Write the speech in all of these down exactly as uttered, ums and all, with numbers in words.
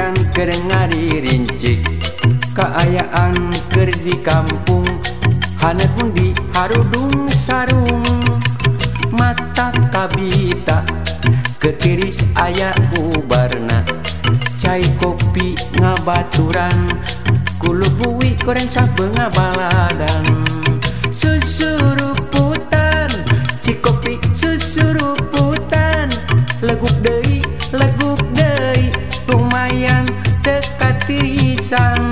hujan kerengari rincik, kaayaan keur di kampung, hanet mundi harudung sarung. Mata kabita ketiris aya ubarna, cai kopi ngabaturan, kulu buwi koreng sabeunga baladan. Susuruputan cikopi susuruputan, leguk deui leguk deui, lumayan teka tirisan.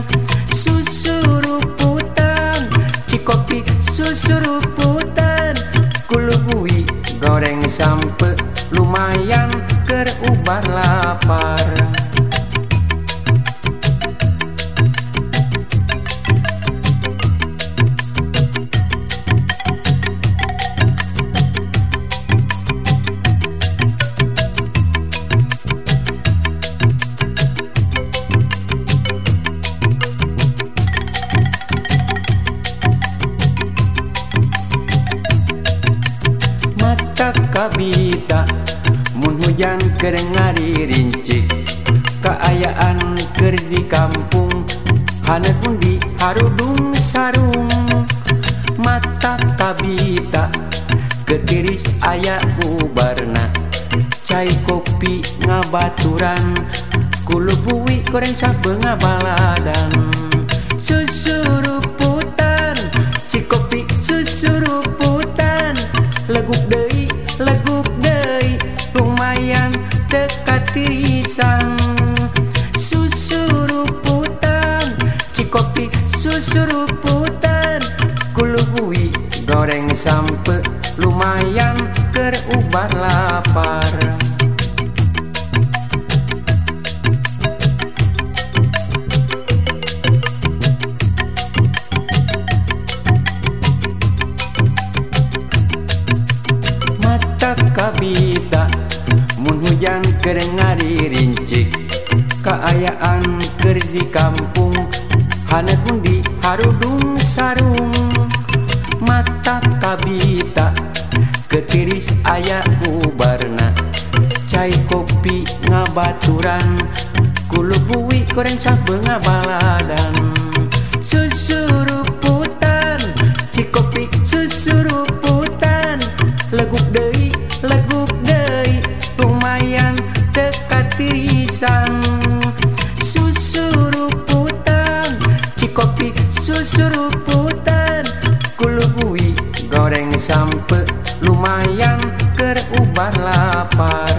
Susuruputan cikopi susuruputan, kulu buwi goreng sampe, lumayan keur ubar lapar. Kabita mun hujan kerengari rincik, kaayaan keur di kampung, hanet mundi harudung sarung. Mata kabita ketiris aya ubarna, cai kopi ngabaturan, kulu buwi koreng sabeunga baladan. Susuruputan cikopi susuruputan, leguk deui leguk deui, lumayan teka tirisan. Susuruputan cikopi susuruputan, kulu buwi goreng sampe, lumayan keur ubar lapar. Kabita mun hujan kerengari rincik, kaayaan keur di kampung, hanet mundi harudung sarung. Mata kabita ketiris aya ubarna, cai kopi ngabaturan, kulu buwi koreng sabeunga baladan. Susuruputan cikopi susuruputan, leguk deui leguk deui, lumayan teka tirisan. Susuruputan cikopi susuruputan, kulu buwi goreng sampe, lumayan keur ubar lapar.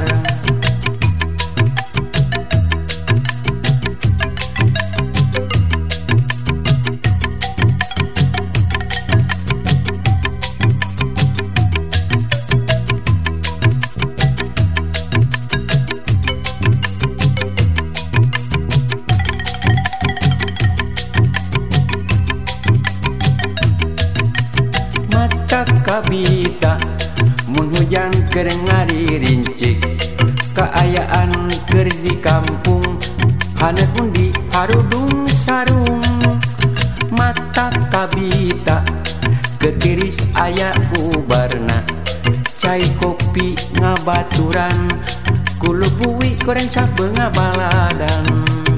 Kabita mun hujan kerengari rincik, kaayaan keur di kampung, hanet mundi harudung sarung. Mata kabita ketiris aya ubarna, cai kopi ngabaturan, kulu buwi koreng sabeunga baladan.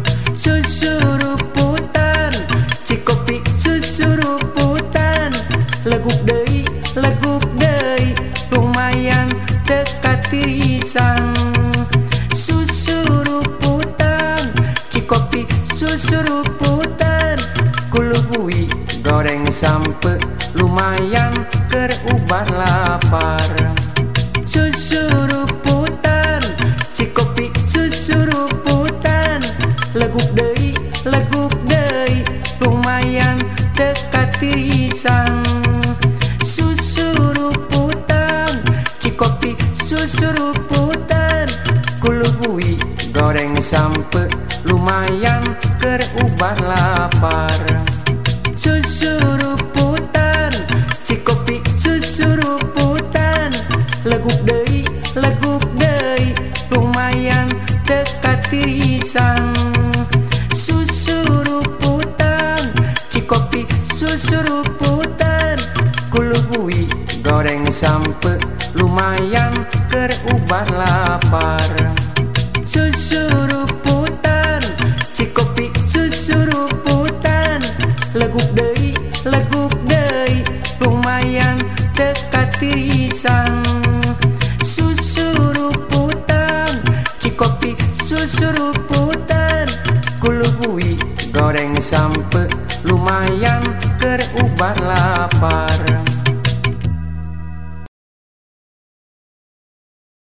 Susuruputan cikopi susuruputan, leguk deui leguk deui, lumayan teka tirisan. Susuruputan cikopi susuruputan, kulu buwi goreng sampe, lumayan keur ubar lapar. Susuruputan cikopi susuruputan, leguk deui leguk deui, lumayan teka tirisan. Kopi susuruputan, kulu buwi goreng sampe, lumayan keur ubar lapar. Susuruputan cikopi susuruputan, leguk deui leguk deui, lumayan teka tirisan. Susuruputan cikopi susuruputan, kulu buwi goreng sampe, lumayan keur ubar lapar. Susuruputan leguk deui leguk deui lumayan teka tirisan susuruputan cikopi susuruputan kulubui goreng sampe lumayan keur ubat lapar.